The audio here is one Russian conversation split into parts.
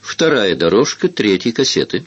Вторая дорожка третьей кассеты.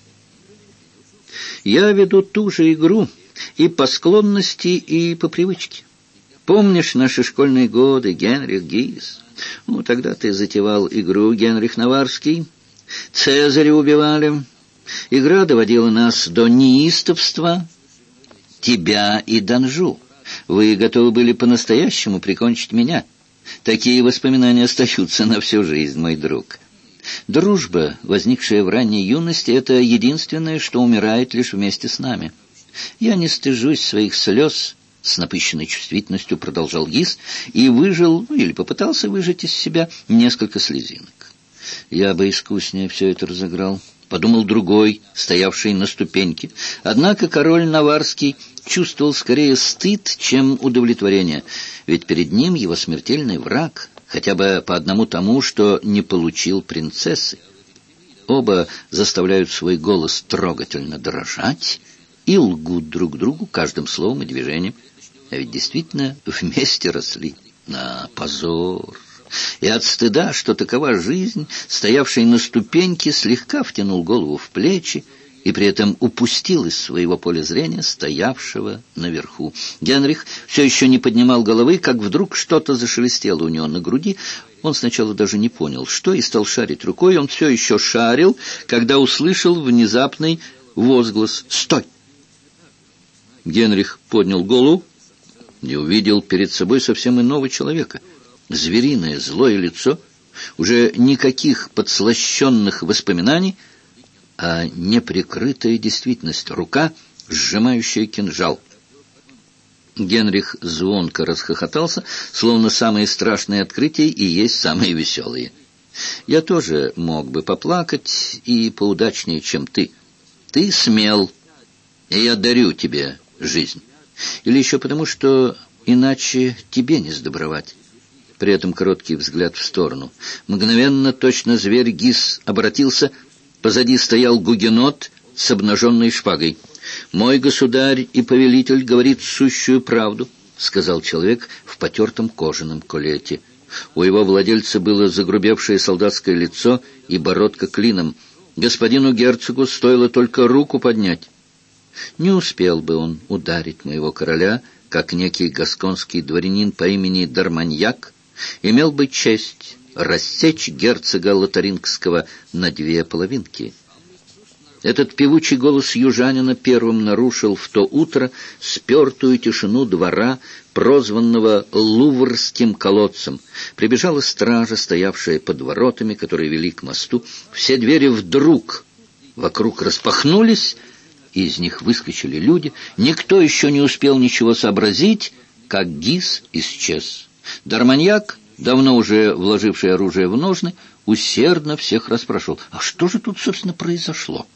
Я веду ту же игру и по склонности, и по привычке. Помнишь наши школьные годы, Генрих Гис? Ну, тогда ты затевал игру, Генрих Наварский. Цезаря убивали. Игра доводила нас до неистовства. Тебя и Данжу. Вы готовы были по-настоящему прикончить меня. Такие воспоминания остаются на всю жизнь, мой друг. Дружба, возникшая в ранней юности, это единственное, что умирает лишь вместе с нами. Я не стыжусь своих слез, с напыщенной чувствительностью продолжал Гис, и выжил, или попытался выжать из себя несколько слезинок. Я бы искуснее все это разыграл, подумал другой, стоявший на ступеньке. Однако король Наварский чувствовал скорее стыд, чем удовлетворение, ведь перед ним его смертельный враг, хотя бы по одному тому, что не получил принцессы. Оба заставляют свой голос трогательно дрожать и лгут друг другу каждым словом и движением. А ведь действительно вместе росли. На позор! И от стыда, что такова жизнь, стоявший на ступеньке слегка втянул голову в плечи и при этом упустил из своего поля зрения стоявшего наверху. Генрих все еще не поднимал головы, как вдруг что-то зашелестело у него на груди. Он сначала даже не понял, что, и стал шарить рукой. Он все еще шарил, когда услышал внезапный возглас «Стой!». Генрих поднял голову и увидел перед собой совсем иного человека. Звериное злое лицо, уже никаких подслащенных воспоминаний, а неприкрытая действительность, рука, сжимающая кинжал. Генрих звонко расхохотался, словно самые страшные открытия и есть самые веселые. «Я тоже мог бы поплакать и поудачнее, чем ты. Ты смел, и я дарю тебе жизнь. Или еще потому, что иначе тебе не сдобровать». При этом короткий взгляд в сторону. Мгновенно, точно зверь, Гис обратился. Позади стоял гугенот с обнаженной шпагой. «Мой государь и повелитель говорит сущую правду», — сказал человек в потертом кожаном колете. У его владельца было загрубевшее солдатское лицо и бородка клином. Господину герцогу стоило только руку поднять. Не успел бы он ударить моего короля, как некий гасконский дворянин по имени Дарманьяк имел бы честь рассечь герцога Лотарингского на две половинки. Этот певучий голос южанина первым нарушил в то утро спертую тишину двора, прозванного Луврским колодцем. Прибежала стража, стоявшая под воротами, которые вели к мосту. Все двери вдруг вокруг распахнулись, и из них выскочили люди. Никто еще не успел ничего сообразить, как Гис исчез. Дарманьяк, давно уже вложивший оружие в ножны, усердно всех расспрашивал: «А что же тут, собственно, произошло?»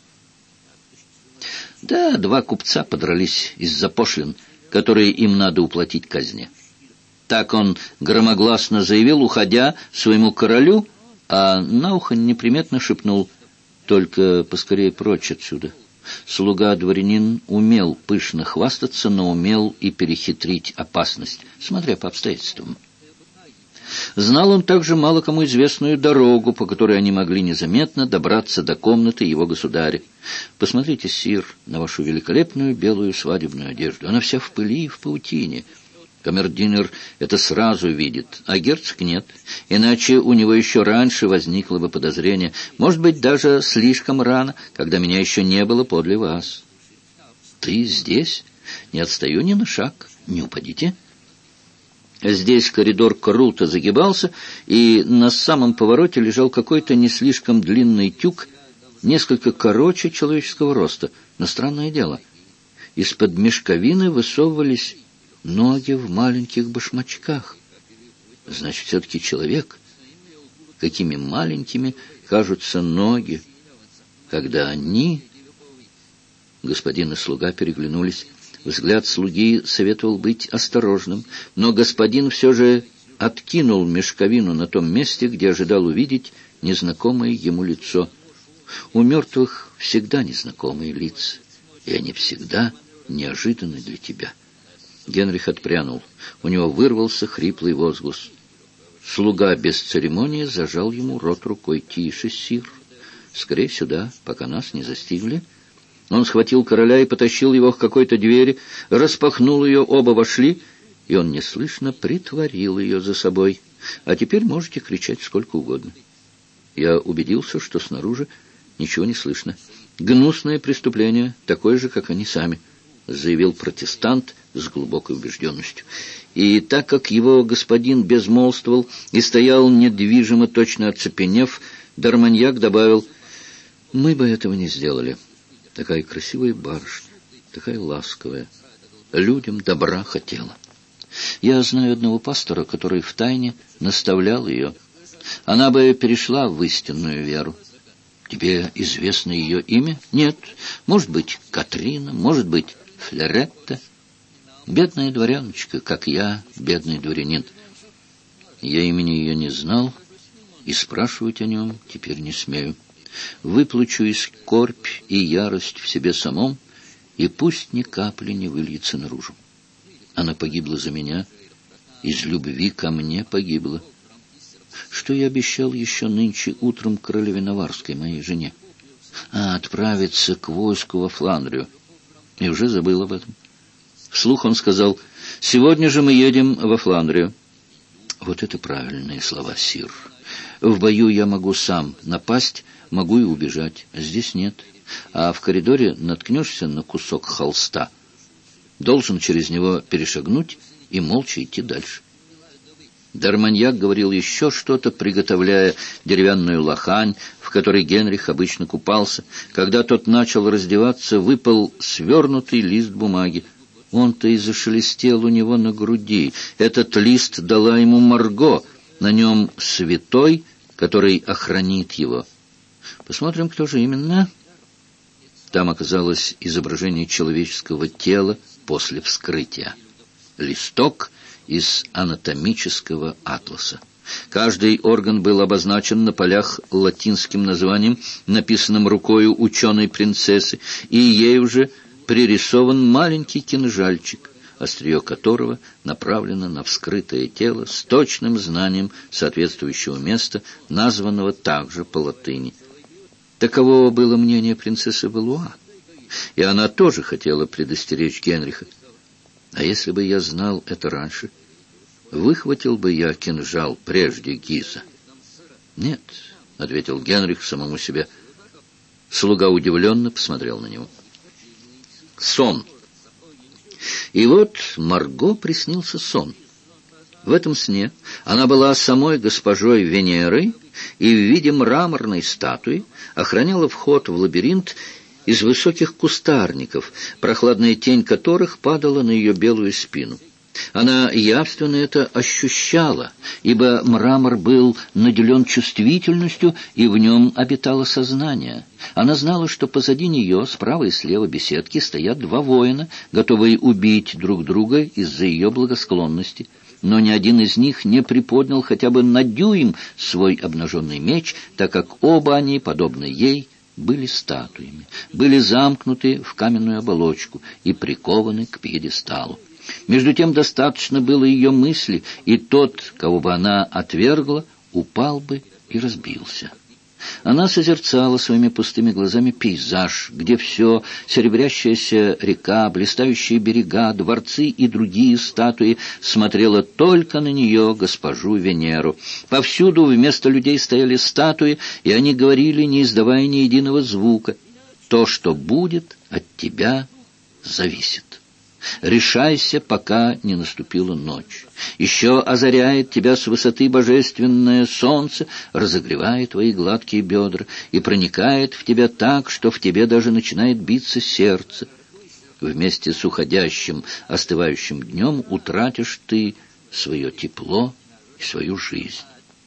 Да, два купца подрались из-за пошлин, которые им надо уплатить казне. Так он громогласно заявил, уходя своему королю, а на ухо неприметно шепнул: «Только поскорее прочь отсюда». Слуга-дворянин умел пышно хвастаться, но умел и перехитрить опасность, смотря по обстоятельствам. Знал он также мало кому известную дорогу, по которой они могли незаметно добраться до комнаты его государя. «Посмотрите, сир, на вашу великолепную белую свадебную одежду. Она вся в пыли и в паутине». Камердинер это сразу видит, а герцог нет. Иначе у него еще раньше возникло бы подозрение. Может быть, даже слишком рано, когда меня еще не было подле вас. «Ты здесь? Не отстаю ни на шаг. Не упадите». Здесь коридор круто загибался, и на самом повороте лежал какой-то не слишком длинный тюк, несколько короче человеческого роста. Но странное дело, из-под мешковины высовывались ноги в маленьких башмачках. Значит, все-таки человек. Какими маленькими кажутся ноги, когда они... Господин и слуга переглянулись. Взгляд слуги советовал быть осторожным, но господин все же откинул мешковину на том месте, где ожидал увидеть незнакомое ему лицо. У мертвых всегда незнакомые лица, и они всегда неожиданны для тебя. Генрих отпрянул. У него вырвался хриплый возглас. Слуга без церемонии зажал ему рот рукой. «Тише, сир, Скорее сюда, пока нас не застигли». Он схватил короля и потащил его к какой-то двери, распахнул ее, оба вошли, и он неслышно притворил ее за собой. «А теперь можете кричать сколько угодно». Я убедился, что снаружи ничего не слышно. «Гнусное преступление, такое же, как они сами», — заявил протестант с глубокой убежденностью. И так как его господин безмолвствовал и стоял недвижимо, точно оцепенев, Дарманьяк добавил: «Мы бы этого не сделали. Такая красивая барышня, такая ласковая, людям добра хотела. Я знаю одного пастора, который втайне наставлял ее. Она бы перешла в истинную веру. Тебе известно ее имя? Нет. Может быть, Катрина, может быть, Флоретта. Бедная дворяночка, как я, бедный дворянин. Я имени ее не знал и спрашивать о нем теперь не смею. Выплачу и скорбь, и ярость в себе самом, и пусть ни капли не выльется наружу. Она погибла за меня, из любви ко мне погибла. Что я обещал еще нынче утром королеве Наварской, моей жене? Отправиться к войску во Фландрию. И уже забыл об этом. Вслух он сказал: «Сегодня же мы едем во Фландрию». Вот это правильные слова, сир. В бою я могу сам напасть, могу и убежать. Здесь нет. А в коридоре наткнешься на кусок холста. Должен через него перешагнуть и молча идти дальше. Дарманьяк говорил еще что-то, приготовляя деревянную лохань, в которой Генрих обычно купался. Когда тот начал раздеваться, выпал свернутый лист бумаги. Он-то и зашелестел у него на груди. Этот лист дала ему Марго. На нем святой, который охранит его. Посмотрим, кто же именно. Там оказалось изображение человеческого тела после вскрытия. Листок из анатомического атласа. Каждый орган был обозначен на полях латинским названием, написанным рукою ученой принцессы, и ей уже пририсован маленький кинжальчик, острие которого направлено на вскрытое тело с точным знанием соответствующего места, названного также по латыни. Таково было мнение принцессы Валуа, и она тоже хотела предостеречь Генриха. А если бы я знал это раньше, выхватил бы я кинжал прежде Гиза? Нет, — ответил Генрих самому себе. Слуга удивленно посмотрел на него. Сон. И вот Марго приснился сон. В этом сне она была самой госпожой Венерой и в виде мраморной статуи охраняла вход в лабиринт из высоких кустарников, прохладная тень которых падала на ее белую спину. Она явственно это ощущала, ибо мрамор был наделен чувствительностью, и в нем обитало сознание. Она знала, что позади нее, справа и слева беседки, стоят два воина, готовые убить друг друга из-за ее благосклонности. Но ни один из них не приподнял хотя бы на дюйм свой обнаженный меч, так как оба они, подобно ей, были статуями, были замкнуты в каменную оболочку и прикованы к пьедесталу. Между тем достаточно было ее мысли, и тот, кого бы она отвергла, упал бы и разбился. Она созерцала своими пустыми глазами пейзаж, где все — серебрящаяся река, блистающие берега, дворцы и другие статуи — смотрела только на нее, госпожу Венеру. Повсюду вместо людей стояли статуи, и они говорили, не издавая ни единого звука: «То, что будет, от тебя зависит. Решайся, пока не наступила ночь. Еще озаряет тебя с высоты божественное солнце, разогревая твои гладкие бедра и проникает в тебя так, что в тебе даже начинает биться сердце. Вместе с уходящим, остывающим днем утратишь ты свое тепло и свою жизнь.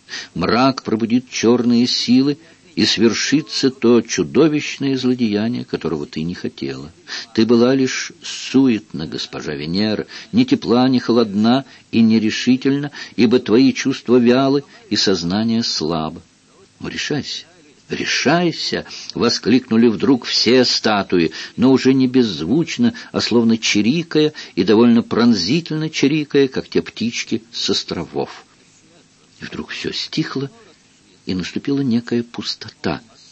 Мрак пробудит черные силы, и свершится то чудовищное злодеяние, которого ты не хотела. Ты была лишь суетна, госпожа Венера, ни тепла, ни холодна и нерешительна, ибо твои чувства вялы и сознание слабо. Ну, решайся, решайся!» — воскликнули вдруг все статуи, но уже не беззвучно, а словно чирикая и довольно пронзительно чирикая, как те птички с островов. И вдруг все стихло, и наступила некая пустота.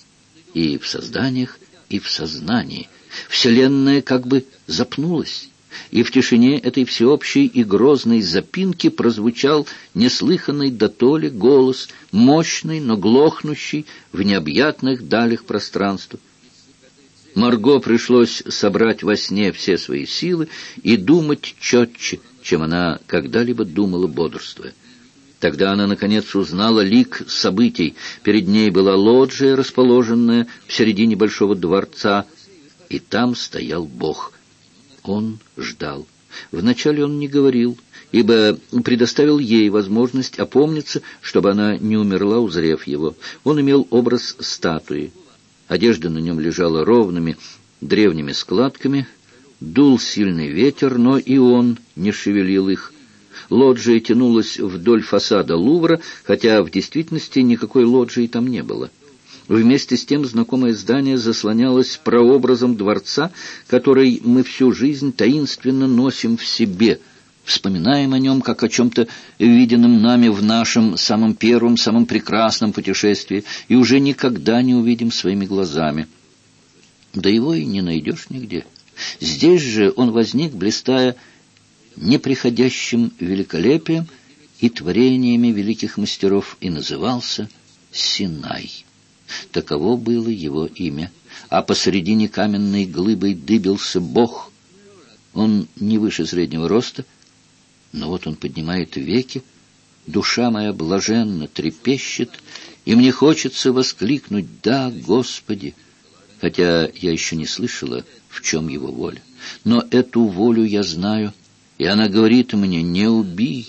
и в созданиях, и в сознании. Вселенная как бы запнулась, и в тишине этой всеобщей и грозной запинки прозвучал неслыханный дотоле голос, мощный, но глохнущий в необъятных далях пространства. Марго пришлось собрать во сне все свои силы и думать четче, чем она когда-либо думала, бодрствуя. Тогда она, наконец, узнала лик событий. Перед ней была лоджия, расположенная в середине большого дворца, и там стоял Бог. Он ждал. Вначале он не говорил, ибо предоставил ей возможность опомниться, чтобы она не умерла, узрев его. Он имел образ статуи. Одежда на нем лежала ровными древними складками. Дул сильный ветер, но и он не шевелил их. Лоджия тянулась вдоль фасада Лувра, хотя в действительности никакой лоджии там не было. Вместе с тем знакомое здание заслонялось прообразом дворца, который мы всю жизнь таинственно носим в себе, вспоминаем о нем как о чем-то виденном нами в нашем самом первом, самом прекрасном путешествии, и уже никогда не увидим своими глазами. Да его и не найдешь нигде. Здесь же он возник, блистая неприходящим великолепием и творениями великих мастеров, и назывался Синай. Таково было его имя. А посредине каменной глыбой дыбился Бог. Он не выше среднего роста, но вот он поднимает веки, душа моя блаженно трепещет, и мне хочется воскликнуть: «Да, Господи!» Хотя я еще не слышала, в чем его воля. Но эту волю я знаю, и она говорит мне: «Не убий».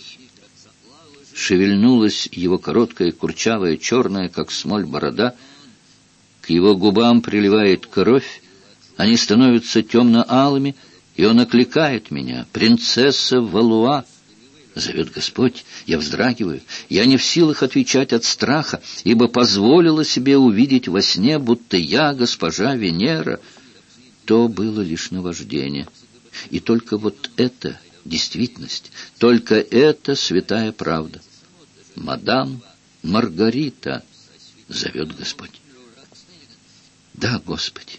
Шевельнулась его короткая, курчавая, черная, как смоль, борода. К его губам приливает кровь, они становятся темно-алыми, и он окликает меня: «Принцесса Валуа!» Зовет Господь, я вздрагиваю. Я не в силах отвечать от страха, ибо позволила себе увидеть во сне, будто я госпожа Венера. То было лишь наваждение. И только вот это действительность, только это святая правда. «Мадам Маргарита!» — зовет Господь. «Да, Господи!»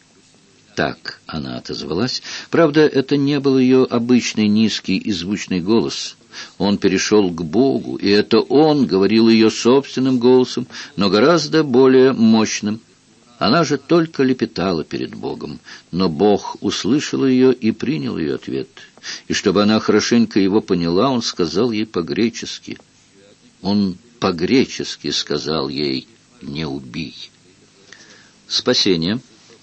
Так она отозвалась. Правда, это не был ее обычный низкий и звучный голос. Он перешел к Богу, и это он говорил ее собственным голосом, но гораздо более мощным. Она же только лепетала перед Богом, но Бог услышал ее и принял ее ответ. И чтобы она хорошенько его поняла, он сказал ей по-гречески. Он по-гречески сказал ей: «Не убий». Спасение.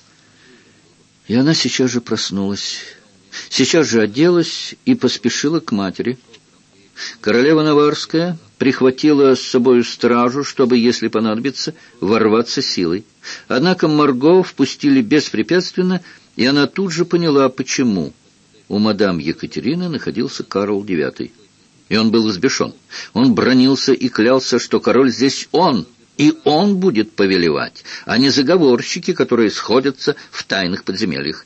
И она сейчас же проснулась, сейчас же оделась и поспешила к матери. Королева Наварская прихватила с собой стражу, чтобы, если понадобится, ворваться силой. Однако Марго впустили беспрепятственно, и она тут же поняла, почему. У мадам Екатерины находился Карл IX, и он был взбешен. Он бранился и клялся, что король здесь он, и он будет повелевать, а не заговорщики, которые сходятся в тайных подземельях.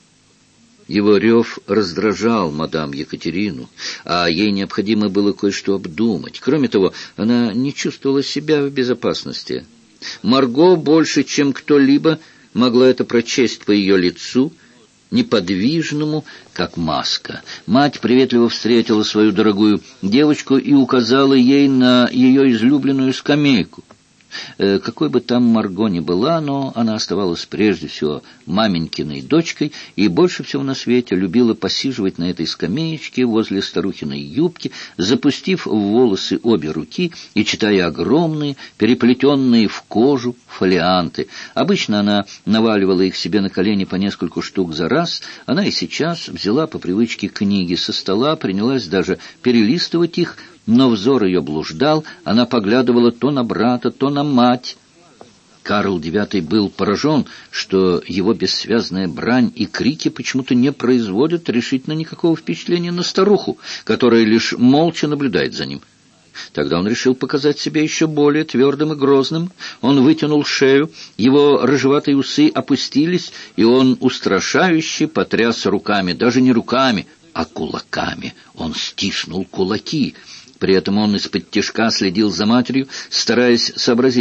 Его рев раздражал мадам Екатерину, а ей необходимо было кое-что обдумать. Кроме того, она не чувствовала себя в безопасности. Марго больше, чем кто-либо, могла это прочесть по ее лицу, неподвижному, как маска. Мать приветливо встретила свою дорогую девочку и указала ей на ее излюбленную скамейку. Какой бы там Марго ни была, но она оставалась прежде всего маменькиной дочкой и больше всего на свете любила посиживать на этой скамеечке возле старухиной юбки, запустив в волосы обе руки и читая огромные, переплетенные в кожу фолианты. Обычно она наваливала их себе на колени по нескольку штук за раз. Она и сейчас взяла по привычке книги со стола, принялась даже перелистывать их, но взор ее блуждал, она поглядывала то на брата, то на мать. Карл IX был поражен, что его бессвязная брань и крики почему-то не производят решительно никакого впечатления на старуху, которая лишь молча наблюдает за ним. Тогда он решил показать себя еще более твердым и грозным. Он вытянул шею, его рыжеватые усы опустились, и он устрашающе потряс руками, даже не руками, а кулаками. Он стиснул кулаки. При этом он из-под тишка следил за матерью, стараясь сообразить,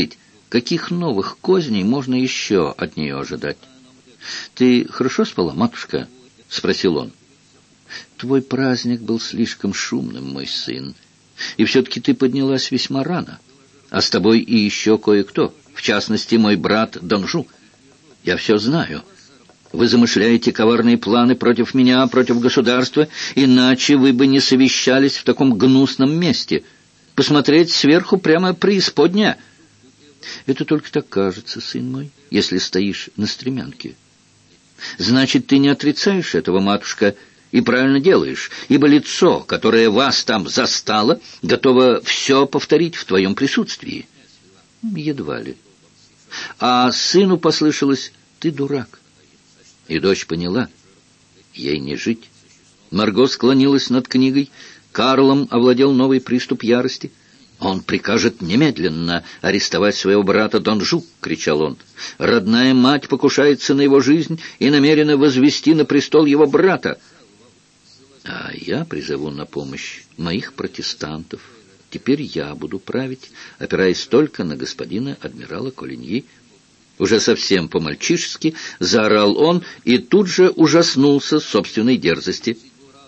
Каких новых козней можно еще от нее ожидать? «Ты хорошо спала, матушка?» — спросил он. «Твой праздник был слишком шумным, мой сын, и все-таки ты поднялась весьма рано. А с тобой и еще кое-кто, в частности, мой брат Донжу. Я все знаю. Вы замышляете коварные планы против меня, против государства, иначе вы бы не совещались в таком гнусном месте. Посмотреть сверху прямо преисподня». «Это только так кажется, сын мой, если стоишь на стремянке». «Значит, ты не отрицаешь этого, матушка, и правильно делаешь, ибо лицо, которое вас там застало, готово все повторить в твоем присутствии». «Едва ли». А сыну послышалось: «Ты дурак». И дочь поняла: ей не жить. Марго склонилась над книгой. Карлом овладел новый приступ ярости. «Он прикажет немедленно арестовать своего брата Донжу!» — кричал он. «Родная мать покушается на его жизнь и намерена возвести на престол его брата. А я призову на помощь моих протестантов. Теперь я буду править, опираясь только на господина адмирала Колиньи». Уже совсем по-мальчишески заорал он и тут же ужаснулся собственной дерзости.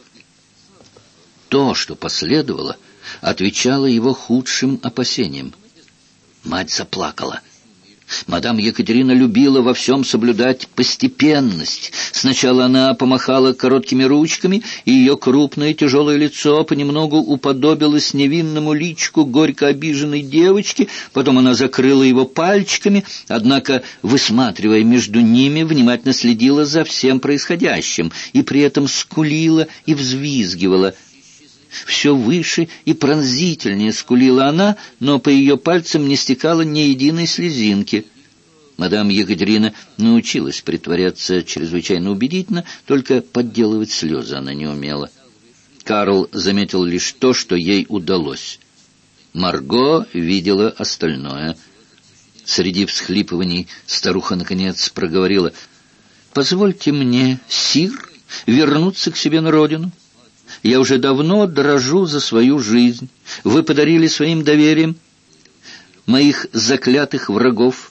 То, что последовало, отвечало его худшим опасениям. Мать заплакала. Мадам Екатерина любила во всем соблюдать постепенность. Сначала она помахала короткими ручками, и ее крупное тяжелое лицо понемногу уподобилось невинному личику горько обиженной девочки, потом она закрыла его пальчиками, однако, высматривая между ними, внимательно следила за всем происходящим и при этом скулила и взвизгивала. Все выше и пронзительнее скулила она, но по ее пальцам не стекало ни единой слезинки. Мадам Екатерина научилась притворяться чрезвычайно убедительно, только подделывать слезы она не умела. Карл заметил лишь то, что ей удалось. Марго видела остальное. Среди всхлипываний старуха наконец проговорила: «Позвольте мне, сир, вернуться к себе на родину. Я уже давно дрожу за свою жизнь. Вы подарили своим доверием моих заклятых врагов».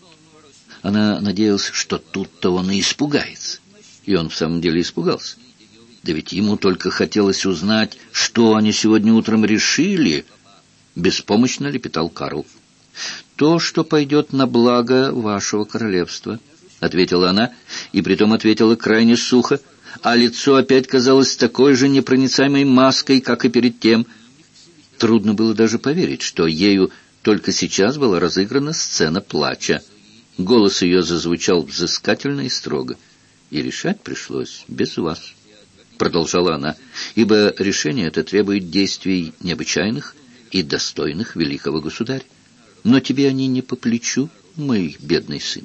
Она надеялась, что тут-то он и испугается. И он в самом деле испугался. Да ведь ему только хотелось узнать, что они сегодня утром решили. Беспомощно лепетал Карл. «То, что пойдет на благо вашего королевства», — ответила она, и притом ответила крайне сухо, а лицо опять казалось такой же непроницаемой маской, как и перед тем. Трудно было даже поверить, что ею только сейчас была разыграна сцена плача. Голос ее зазвучал взыскательно и строго. «И решать пришлось без вас», — продолжала она, «ибо решение это требует действий необычайных и достойных великого государя. Но тебе они не по плечу, мой бедный сын».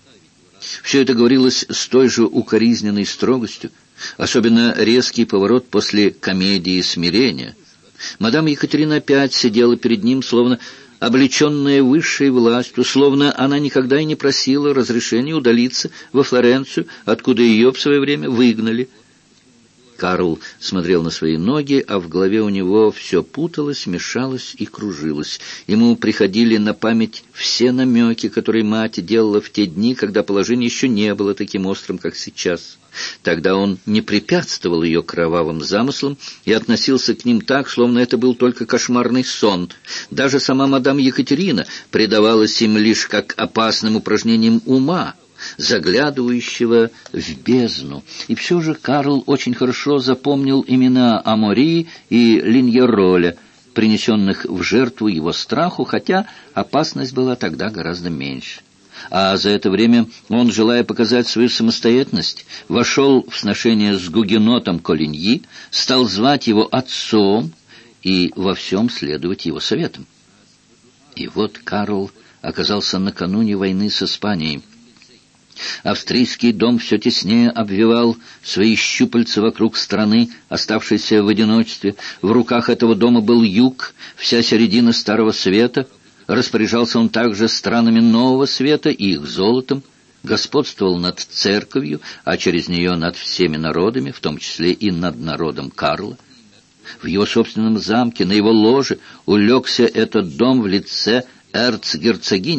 Все это говорилось с той же укоризненной строгостью, особенно резкий поворот после комедии смирения. Мадам Екатерина опять сидела перед ним, словно облеченная высшей властью, словно она никогда и не просила разрешения удалиться во Флоренцию, откуда ее в свое время выгнали. Карл смотрел на свои ноги, а в голове у него все путалось, мешалось и кружилось. Ему приходили на память все намеки, которые мать делала в те дни, когда положение еще не было таким острым, как сейчас. Тогда он не препятствовал ее кровавым замыслам и относился к ним так, словно это был только кошмарный сон. Даже сама мадам Екатерина предавалась им лишь как опасным упражнениям ума, заглядывающего в бездну. И все же Карл очень хорошо запомнил имена Амори и Линьероля, принесенных в жертву его страху, хотя опасность была тогда гораздо меньше. А за это время он, желая показать свою самостоятельность, вошел в сношение с гугенотом Колиньи, стал звать его отцом и во всем следовать его советам. И вот Карл оказался накануне войны с Испанией. Австрийский дом все теснее обвивал свои щупальца вокруг страны, оставшейся в одиночестве. В руках этого дома был юг, вся середина Старого Света. Распоряжался он также странами Нового Света и их золотом, господствовал над церковью, а через нее над всеми народами, в том числе и над народом Карла. В его собственном замке, на его ложе, улегся этот дом в лице эрцгерцогини.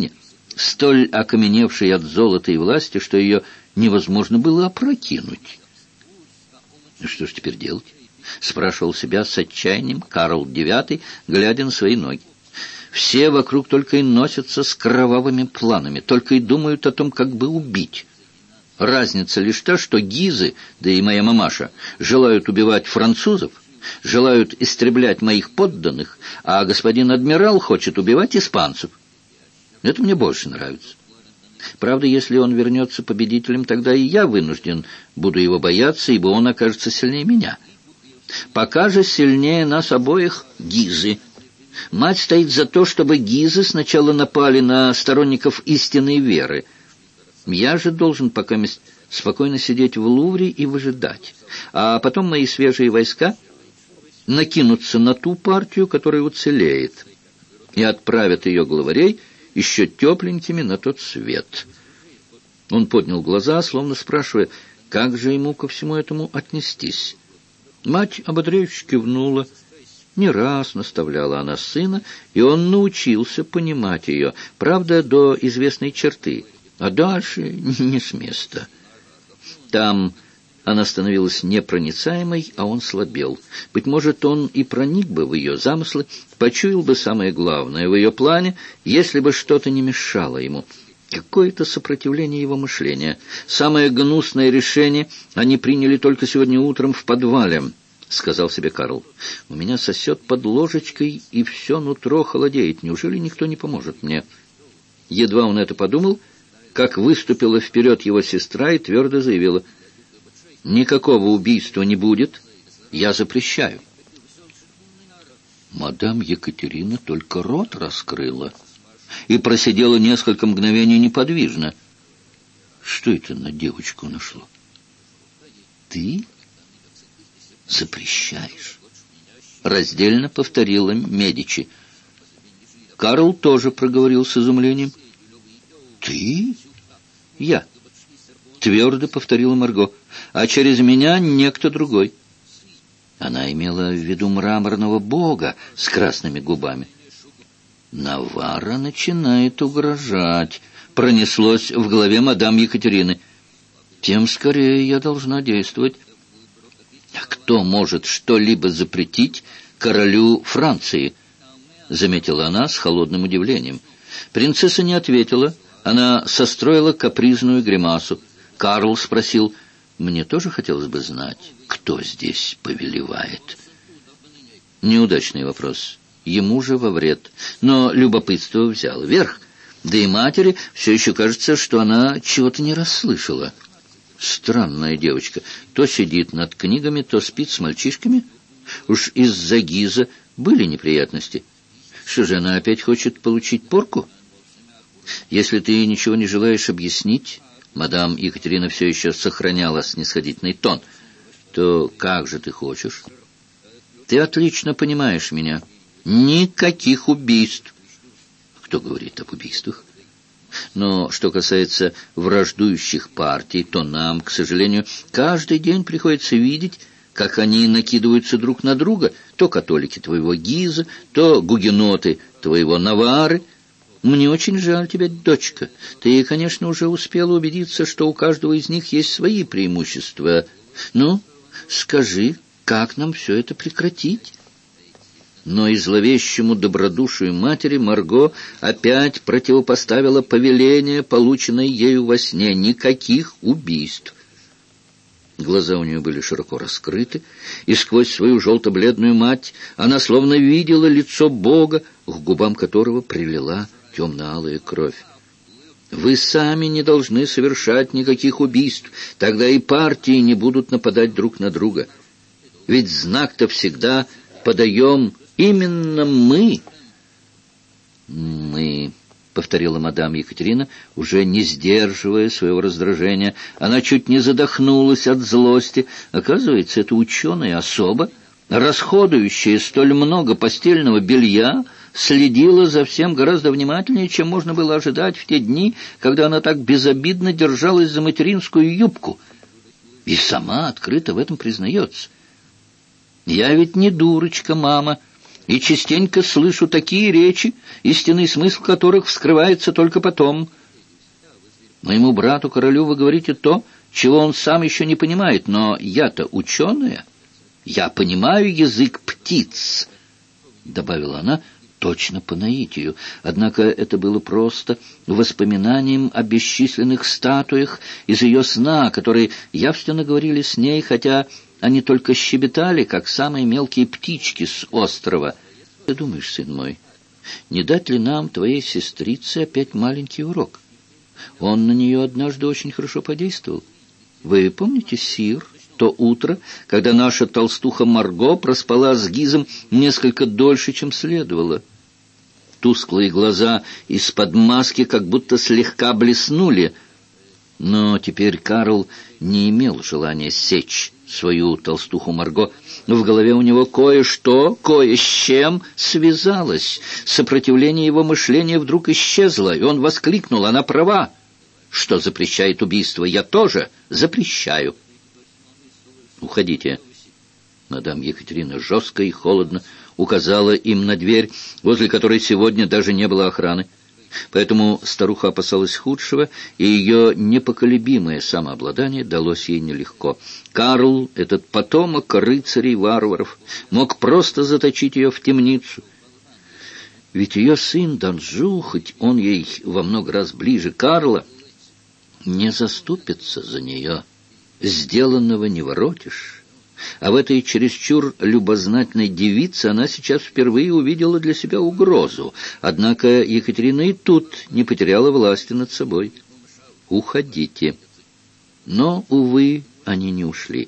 столь окаменевшей от золота и власти, что ее невозможно было опрокинуть. Что ж теперь делать? Спрашивал себя с отчаянием Карл IX, глядя на свои ноги. Все вокруг только и носятся с кровавыми планами, только и думают о том, как бы убить. Разница лишь та, что Гизы, да и моя мамаша, желают убивать французов, желают истреблять моих подданных, а господин адмирал хочет убивать испанцев. Это мне больше нравится. Правда, если он вернется победителем, тогда и я вынужден буду его бояться, ибо он окажется сильнее меня. Пока же сильнее нас обоих Гизы. Мать стоит за то, чтобы Гизы сначала напали на сторонников истинной веры. Я же должен пока спокойно сидеть в Лувре и выжидать. А потом мои свежие войска накинутся на ту партию, которая уцелеет, и отправят ее главарей еще тепленькими на тот свет. Он поднял глаза, словно спрашивая, как же ему ко всему этому отнестись. Мать ободряюще кивнула. Не раз наставляла она сына, и он научился понимать ее, правда, до известной черты, а дальше не с места. Там она становилась непроницаемой, а он слабел. Быть может, он и проник бы в ее замыслы, почуял бы самое главное в ее плане, если бы что-то не мешало ему. Какое-то сопротивление его мышления. Самое гнусное решение они приняли только сегодня утром в подвале, — сказал себе Карл. «У меня сосет под ложечкой, и все нутро холодеет. Неужели никто не поможет мне?» Едва он это подумал, как выступила вперед его сестра и твердо заявила: «Никакого убийства не будет, я запрещаю». Мадам Екатерина только рот раскрыла и просидела несколько мгновений неподвижно. Что это на девочку нашло? «Ты запрещаешь?» — раздельно повторила Медичи. Карл тоже проговорил с изумлением. «Ты?» «Я», — твердо повторила Марго, — «а через меня некто другой». Она имела в виду мраморного бога с красными губами. «Наварра начинает угрожать», — пронеслось в голове мадам Екатерины. «Тем скорее я должна действовать». «А кто может что-либо запретить королю Франции?» — заметила она с холодным удивлением. Принцесса не ответила. Она состроила капризную гримасу. Карл спросил: «Мне тоже хотелось бы знать, кто здесь повелевает». Неудачный вопрос. Ему же во вред. Но любопытство взяло верх. Да и матери все еще кажется, что она чего-то не расслышала. Странная девочка. То сидит над книгами, то спит с мальчишками. Уж из-за Гиза были неприятности. Что же, она опять хочет получить порку? Если ты ничего не желаешь объяснить, мадам Екатерина все еще сохраняла снисходительный тон, то как же ты хочешь? Ты отлично понимаешь меня. Никаких убийств. Кто говорит об убийствах? Но что касается враждующих партий, то нам, к сожалению, каждый день приходится видеть, как они накидываются друг на друга, то католики твоего Гиза, то гугеноты твоего Навары. Мне очень жаль тебя, дочка. Ты, конечно, уже успела убедиться, что у каждого из них есть свои преимущества. Ну, скажи, как нам все это прекратить? Но и зловещему добродушию матери Марго опять противопоставила повеление, полученное ею во сне: никаких убийств. Глаза у нее были широко раскрыты, и сквозь свою желто-бледную мать она словно видела лицо Бога, к губам которого прилила темно-алая кровь. Вы сами не должны совершать никаких убийств, тогда и партии не будут нападать друг на друга. Ведь знак-то всегда подаем именно мы. Мы, повторила мадам Екатерина, уже не сдерживая своего раздражения. Она чуть не задохнулась от злости. Оказывается, это ученая особа, расходующая столь много постельного белья, следила за всем гораздо внимательнее, чем можно было ожидать в те дни, когда она так безобидно держалась за материнскую юбку. И сама открыто в этом признается. «Я ведь не дурочка, мама», и частенько слышу такие речи, истинный смысл которых вскрывается только потом. Моему брату-королю вы говорите то, чего он сам еще не понимает, но я-то ученая, я понимаю язык птиц», — добавила она точно по наитию. Однако это было просто воспоминанием о бесчисленных статуях из ее сна, которые явственно говорили с ней, хотя они только щебетали, как самые мелкие птички с острова. «Ты думаешь, сын мой, не дать ли нам, твоей сестрице, опять маленький урок? Он на нее однажды очень хорошо подействовал. Вы помните, сир, то утро, когда наша толстуха Марго проспала с Гизом несколько дольше, чем следовало?» Тусклые глаза из-под маски как будто слегка блеснули. Но теперь Карл не имел желания сечь свою толстуху Марго. В голове у него кое-что, кое с чем связалось. Сопротивление его мышления вдруг исчезло, и он воскликнул: «Она права! Что запрещает убийство, я тоже запрещаю!» «Уходите!» Мадам Екатерина жестко и холодно указала им на дверь, возле которой сегодня даже не было охраны. Поэтому старуха опасалась худшего, и ее непоколебимое самообладание далось ей нелегко. Карл, этот потомок рыцарей-варваров, мог просто заточить ее в темницу. Ведь ее сын Данжу, хоть он ей во много раз ближе Карла, не заступится за нее. Сделанного не воротишь. А в этой чересчур любознательной девице она сейчас впервые увидела для себя угрозу. Однако Екатерина и тут не потеряла власти над собой. «Уходите». Но, увы, они не ушли.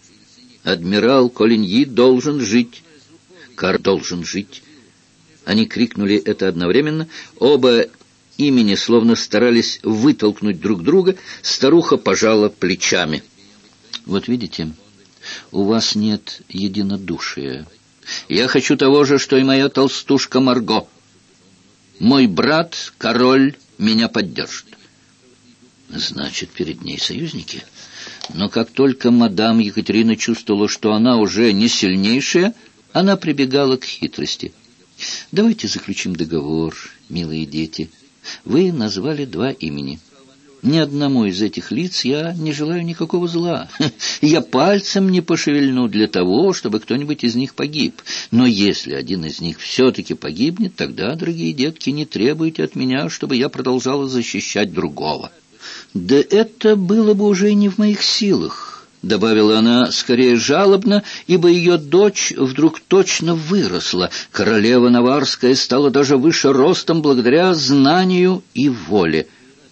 Адмирал Колиньи должен жить. Кар должен жить. Они крикнули это одновременно. Оба имени словно старались вытолкнуть друг друга. Старуха пожала плечами. «Вот видите, у вас нет единодушия. Я хочу того же, что и моя толстушка Марго. Мой брат, король, меня поддержит». Значит, перед ней союзники. Но как только мадам Екатерина чувствовала, что она уже не сильнейшая, она прибегала к хитрости. «Давайте заключим договор, милые дети. Вы назвали два имени. Ни одному из этих лиц я не желаю никакого зла. Я пальцем не пошевельну для того, чтобы кто-нибудь из них погиб. Но если один из них все-таки погибнет, тогда, дорогие детки, не требуйте от меня, чтобы я продолжала защищать другого». «Да это было бы уже не в моих силах», — добавила она скорее жалобно, ибо ее дочь вдруг точно выросла. Королева Наварская стала даже выше ростом благодаря знанию и воле.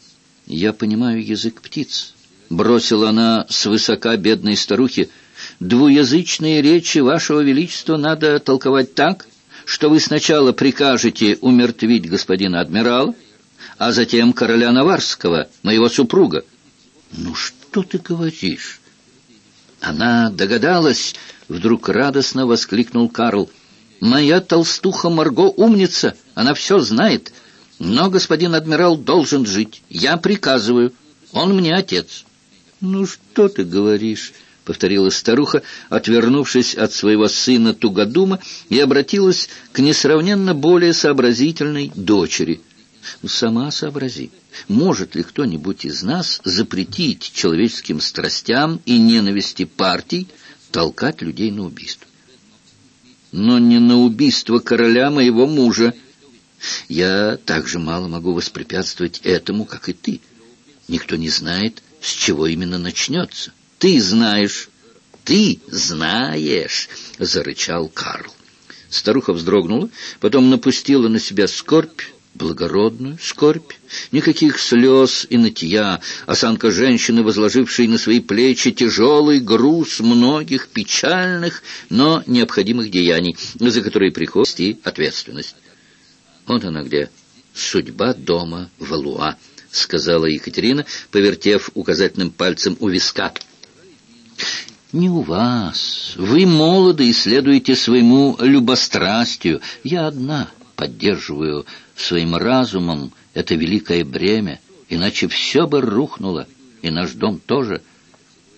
«Я понимаю язык птиц», — бросила она свысока бедной старухе. «Двуязычные речи вашего величества надо толковать так, что вы сначала прикажете умертвить господина адмирала, а затем короля Наварского, моего супруга». «Ну что ты говоришь?» «Она догадалась!» — вдруг радостно воскликнул Карл. «Моя толстуха Марго умница, она все знает. Но господин адмирал должен жить. Я приказываю. Он мне отец». «Ну что ты говоришь?» — повторила старуха, отвернувшись от своего сына Тугодума, и обратилась к несравненно более сообразительной дочери. «Сама сообрази, может ли кто-нибудь из нас запретить человеческим страстям и ненависти партий толкать людей на убийство? Но не на убийство короля моего мужа. Я так же мало могу воспрепятствовать этому, как и ты. Никто не знает, с чего именно начнется. Ты знаешь, — зарычал Карл. Старуха вздрогнула, потом напустила на себя скорбь, благородную скорбь. Никаких слез и нытья. Осанка женщины, возложившей на свои плечи тяжелый груз многих печальных, но необходимых деяний, за которые приходится нести ответственность. «Вот она где, судьба дома Валуа», — сказала Екатерина, повертев указательным пальцем у виска. «Не у вас. Вы молоды и следуете своему любострастию. Я одна поддерживаю своим разумом это великое бремя, иначе все бы рухнуло, и наш дом тоже.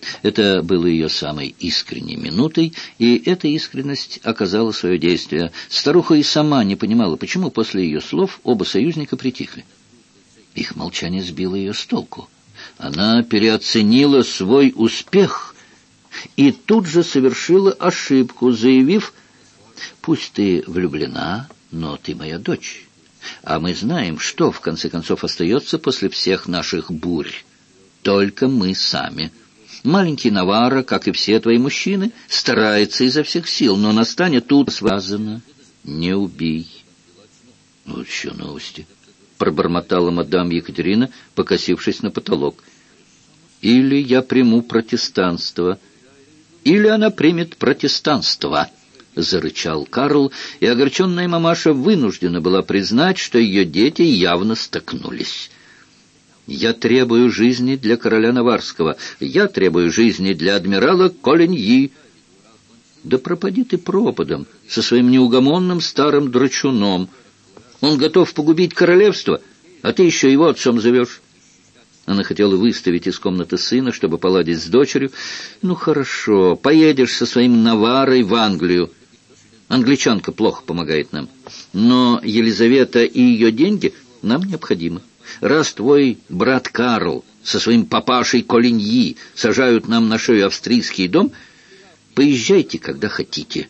Это было ее самой искренней минутой, и эта искренность оказала свое действие. Старуха и сама не понимала, почему после ее слов оба союзника притихли. Их молчание сбило ее с толку. Она переоценила свой успех и тут же совершила ошибку, заявив: «Пусть ты влюблена, но ты моя дочь. А мы знаем, что, в конце концов, остается после всех наших бурь. Только мы сами. Маленький Наварро, как и все твои мужчины, старается изо всех сил, но настанет тут связано: не убей». «Вот еще новости», — пробормотала мадам Екатерина, покосившись на потолок. «Или я приму протестанство, или она примет протестанство», — зарычал Карл, и огорченная мамаша вынуждена была признать, что ее дети явно столкнулись. «Я требую жизни для короля Наварского. Я требую жизни для адмирала Коligny». «Да пропади ты пропадом со своим неугомонным старым драчуном. Он готов погубить королевство, а ты еще его отцом зовешь». Она хотела выставить из комнаты сына, чтобы поладить с дочерью. «Ну, хорошо, поедешь со своим Наваррой в Англию. Англичанка плохо помогает нам. Но Елизавета и ее деньги нам необходимы. Раз твой брат Карл со своим папашей Колиньи сажают нам на шею австрийский дом, поезжайте, когда хотите».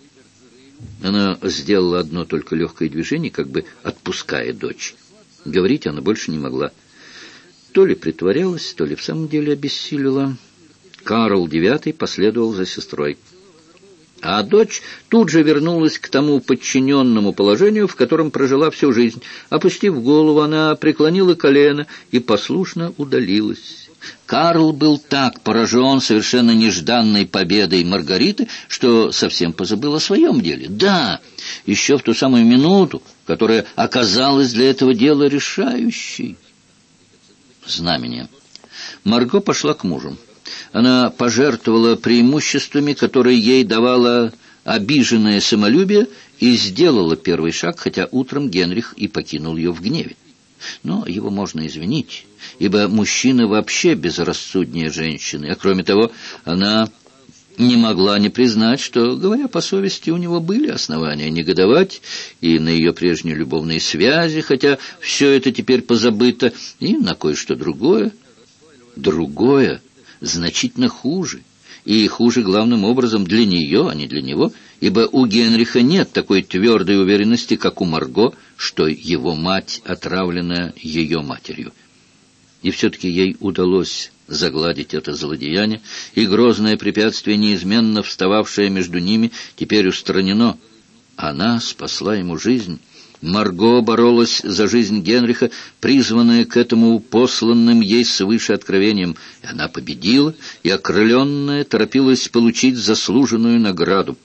Она сделала одно только легкое движение, как бы отпуская дочь. Говорить она больше не могла. То ли притворялась, то ли в самом деле обессилила. Карл IX последовал за сестрой. А дочь тут же вернулась к тому подчиненному положению, в котором прожила всю жизнь. Опустив голову, она преклонила колено и послушно удалилась. Карл был так поражен совершенно нежданной победой Маргариты, что совсем позабыл о своем деле. Да, еще в ту самую минуту, которая оказалась для этого дела решающей. Знамение. Марго пошла к мужу. Она пожертвовала преимуществами, которые ей давало обиженное самолюбие, и сделала первый шаг, хотя утром Генрих и покинул ее в гневе. Но его можно извинить, ибо мужчина вообще безрассуднее женщины, а кроме того, она не могла не признать, что, говоря по совести, у него были основания негодовать и на ее прежние любовные связи, хотя все это теперь позабыто, и на кое-что другое. Другое значительно хуже, и хуже главным образом для нее, а не для него, ибо у Генриха нет такой твердой уверенности, как у Марго, что его мать отравлена ее матерью. И все-таки ей удалось загладить это злодеяние, и грозное препятствие, неизменно встававшее между ними, теперь устранено. Она спасла ему жизнь. Марго боролась за жизнь Генриха, призванная к этому посланным ей свыше откровением, и она победила, и, окрыленная, торопилась получить заслуженную награду.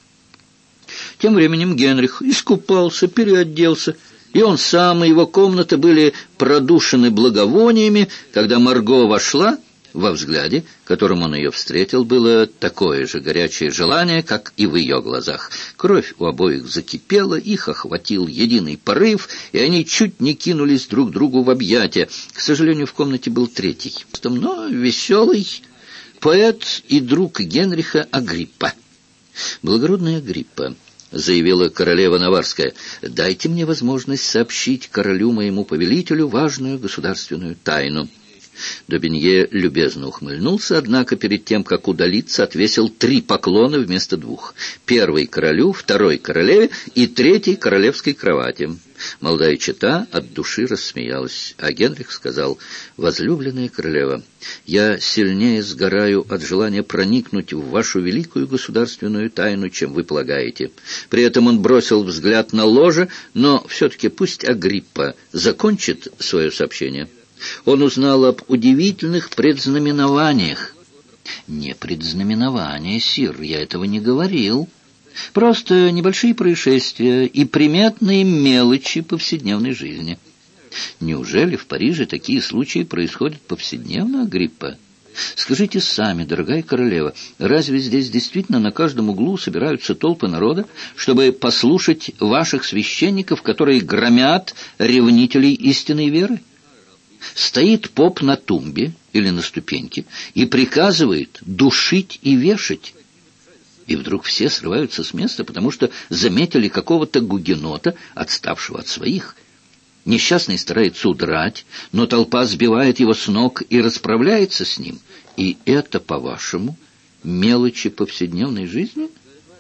Тем временем Генрих искупался, переоделся, и он сам, и его комнаты были продушены благовониями. Когда Марго вошла, во взгляде, которым он ее встретил, было такое же горячее желание, как и в ее глазах. Кровь у обоих закипела, их охватил единый порыв, и они чуть не кинулись друг другу в объятия. К сожалению, в комнате был третий, но веселый поэт и друг Генриха Агриппа. «Благородная Агриппа», — заявила королева Наварская, — «дайте мне возможность сообщить королю моему повелителю важную государственную тайну». Добенье любезно ухмыльнулся, однако перед тем, как удалиться, отвесил 3 поклона вместо 2. Первый королю, второй королеве и третий королевской кровати. Молодая чета от души рассмеялась, а Генрих сказал: «Возлюбленная королева, я сильнее сгораю от желания проникнуть в вашу великую государственную тайну, чем вы полагаете». При этом он бросил взгляд на ложе, но все-таки пусть Агриппа закончит свое сообщение. Он узнал об удивительных предзнаменованиях. «Не предзнаменования, сир, я этого не говорил. Просто небольшие происшествия и приметные мелочи повседневной жизни». «Неужели в Париже такие случаи происходят повседневно, Агриппа? Скажите сами, дорогая королева, разве здесь действительно на каждом углу собираются толпы народа, чтобы послушать ваших священников, которые громят ревнителей истинной веры?» стоит поп на тумбе или на ступеньке и приказывает душить и вешать. И вдруг все срываются с места, потому что заметили какого-то гугенота, отставшего от своих. Несчастный старается удрать, но толпа сбивает его с ног и расправляется с ним. И это, по-вашему, мелочи повседневной жизни?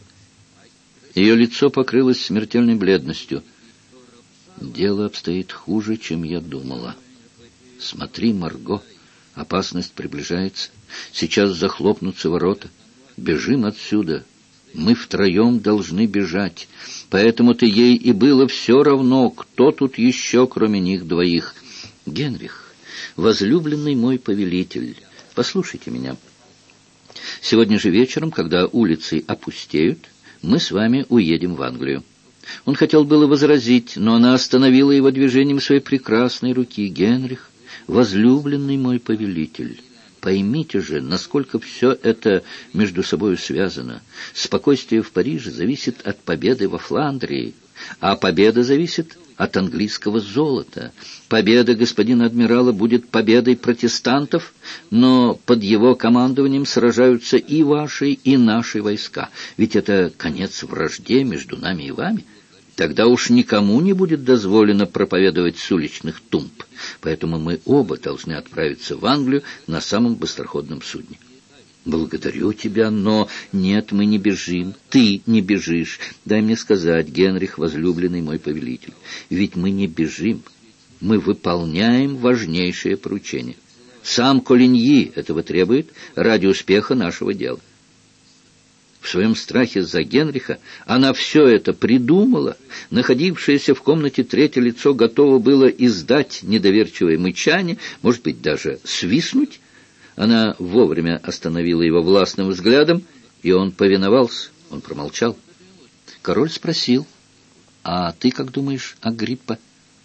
Ее лицо покрылось смертельной бледностью. Дело обстоит хуже, чем я думала. Смотри, Марго, опасность приближается. Сейчас захлопнутся ворота. Бежим отсюда. Мы втроем должны бежать. Поэтому-то ей и было все равно, кто тут еще, кроме них двоих. Генрих, возлюбленный мой повелитель, послушайте меня. Сегодня же вечером, когда улицы опустеют, мы с вами уедем в Англию. Он хотел было возразить, но она остановила его движением своей прекрасной руки. Генрих, возлюбленный мой повелитель, поймите же, насколько все это между собой связано. Спокойствие в Париже зависит от победы во Фландрии, а победа зависит от английского золота. Победа господина адмирала будет победой протестантов, но под его командованием сражаются и ваши, и наши войска. Ведь это конец вражде между нами и вами. Тогда уж никому не будет дозволено проповедовать с уличных тумб. Поэтому мы оба должны отправиться в Англию на самом быстроходном судне. Благодарю тебя, но нет, мы не бежим, ты не бежишь. Дай мне сказать, Генрих, возлюбленный мой повелитель, ведь мы не бежим, мы выполняем важнейшее поручение. Сам Колиньи этого требует ради успеха нашего дела. В своем страхе за Генриха она все это придумала. Находившееся в комнате третье лицо готово было издать недоверчивое мычание, может быть, даже свистнуть. Она вовремя остановила его властным взглядом, и он повиновался, он промолчал. Король спросил: «А ты как думаешь, Агриппа?»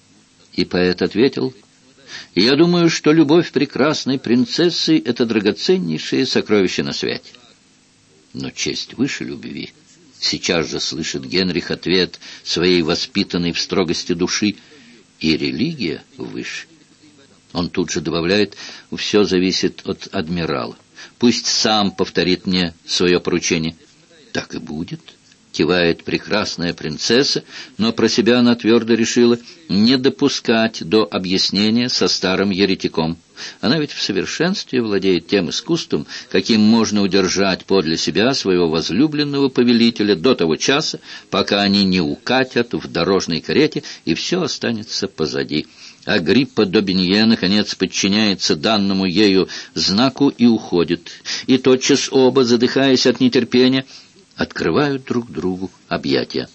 И поэт ответил: «Я думаю, что любовь прекрасной принцессы — это драгоценнейшее сокровище на свете». Но честь выше любви. Сейчас же слышит Генрих ответ своей воспитанной в строгости души, и религия выше. Он тут же добавляет: все зависит от адмирала. Пусть сам повторит мне свое поручение. Так и будет, кивает прекрасная принцесса, но про себя она твердо решила не допускать до объяснения со старым еретиком. Она ведь в совершенстве владеет тем искусством, каким можно удержать подле себя своего возлюбленного повелителя до того часа, пока они не укатят в дорожной карете, и все останется позади. Агриппа d'Aubigné, наконец, подчиняется данному ею знаку и уходит. И тотчас оба, задыхаясь от нетерпения, открывают друг другу объятия.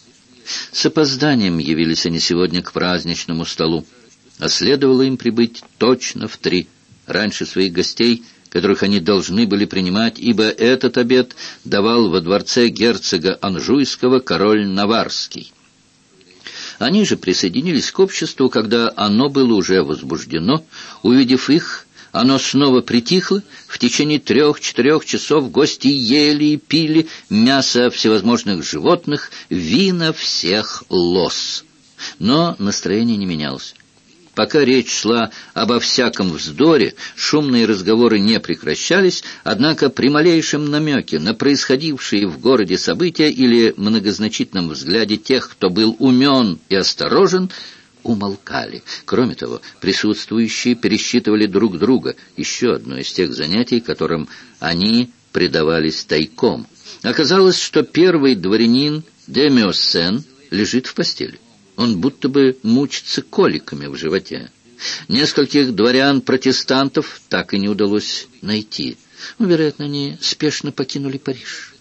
С опозданием явились они сегодня к праздничному столу, а следовало им прибыть точно в 3, раньше своих гостей, которых они должны были принимать, ибо этот обед давал во дворце герцога Анжуйского король Наварский. Они же присоединились к обществу, когда оно было уже возбуждено. Увидев их, оно снова притихло. В течение 3-4 часов гости ели и пили мясо всевозможных животных, вина всех лос. Но настроение не менялось. Пока речь шла обо всяком вздоре, шумные разговоры не прекращались, однако при малейшем намеке на происходившие в городе события или многозначительном взгляде тех, кто был умен и осторожен, умолкали. Кроме того, присутствующие пересчитывали друг друга, еще одно из тех занятий, которым они предавались тайком. Оказалось, что первый дворянин де Меоссен лежит в постели. Он будто бы мучится коликами в животе. Нескольких дворян-протестантов так и не удалось найти. Вероятно, они спешно покинули Париж.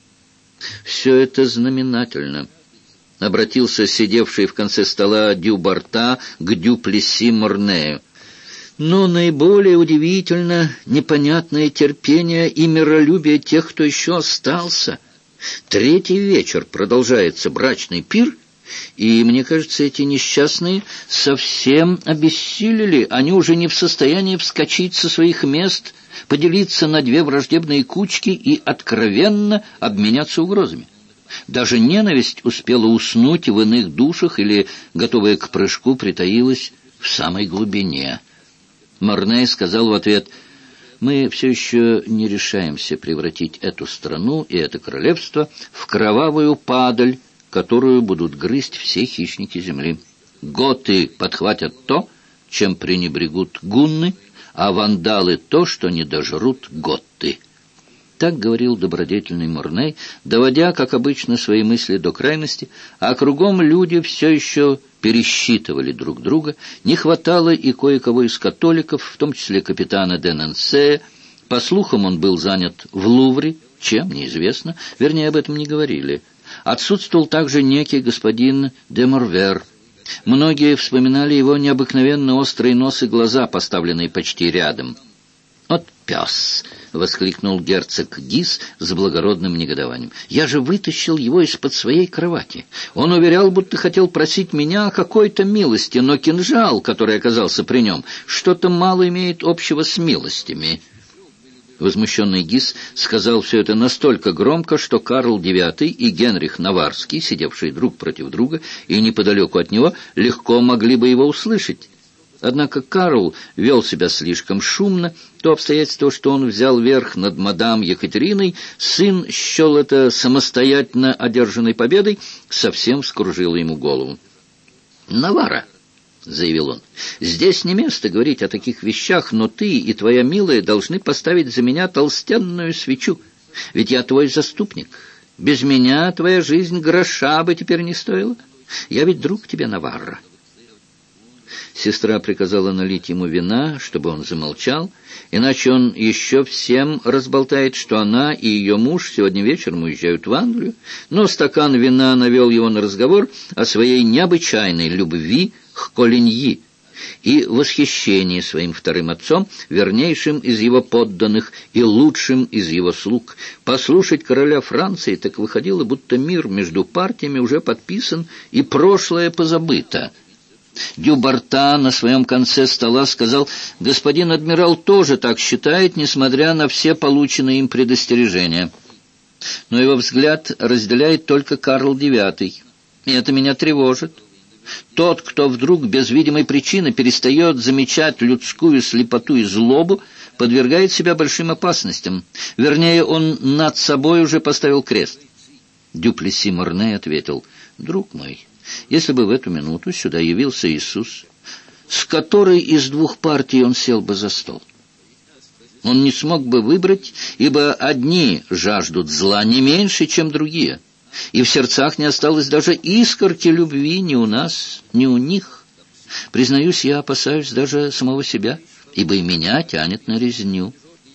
Все это знаменательно. Обратился сидевший в конце стола Дюбарта к Дюплесси-Морнею. Но наиболее удивительно непонятное терпение и миролюбие тех, кто еще остался. 3-й вечер продолжается брачный пир, и, мне кажется, эти несчастные совсем обессилели. Они уже не в состоянии вскочить со своих мест, поделиться на 2 враждебные кучки и откровенно обменяться угрозами. Даже ненависть успела уснуть в иных душах или, готовая к прыжку, притаилась в самой глубине. Морней сказал в ответ: «Мы все еще не решаемся превратить эту страну и это королевство в кровавую падаль, которую будут грызть все хищники земли. Готы подхватят то, чем пренебрегут гунны, а вандалы то, что не дожрут готты». Так говорил добродетельный Морней, доводя, как обычно, свои мысли до крайности, а кругом люди все еще пересчитывали друг друга. Не хватало и кое-кого из католиков, в том числе капитана де Нансея. По слухам, он был занят в Лувре, чем, неизвестно, вернее, об этом не говорили. Отсутствовал также некий господин де Морвер. Многие вспоминали его необыкновенно острые нос и глаза, поставленные почти рядом. «От пес!» — воскликнул герцог Гис с благородным негодованием. «Я же вытащил его из-под своей кровати. Он уверял, будто хотел просить меня о какой-то милости, но кинжал, который оказался при нем, что-то мало имеет общего с милостями». Возмущенный Гис сказал все это настолько громко, что Карл IX и Генрих Наварский, сидевшие друг против друга и неподалеку от него, легко могли бы его услышать. Однако Карл вел себя слишком шумно. То обстоятельство, что он взял верх над мадам Екатериной, сын счел это самостоятельно одержанной победой, совсем вскружило ему голову. «Навара», — заявил он, — «здесь не место говорить о таких вещах, но ты и твоя милая должны поставить за меня толстенную свечу, ведь я твой заступник. Без меня твоя жизнь гроша бы теперь не стоила. Я ведь друг тебе, Наварра». Сестра приказала налить ему вина, чтобы он замолчал, иначе он еще всем разболтает, что она и ее муж сегодня вечером уезжают в Англию. Но стакан вина навел его на разговор о своей необычайной любви к Колиньи и восхищении своим вторым отцом, вернейшим из его подданных и лучшим из его слуг. Послушать короля Франции так выходило, будто мир между партиями уже подписан и прошлое позабыто. Дюбарта на своем конце стола сказал: «Господин адмирал тоже так считает, несмотря на все полученные им предостережения. Но его взгляд разделяет только Карл IX, и это меня тревожит. Тот, кто вдруг без видимой причины перестает замечать людскую слепоту и злобу, подвергает себя большим опасностям. Вернее, он над собой уже поставил крест». Дюплесси Морней ответил: «Друг мой, если бы в эту минуту сюда явился Иисус, с которой из двух партий он сел бы за стол? Он не смог бы выбрать, ибо одни жаждут зла не меньше, чем другие, и в сердцах не осталось даже искорки любви ни у нас, ни у них. Признаюсь, я опасаюсь даже самого себя, ибо и меня тянет на резню.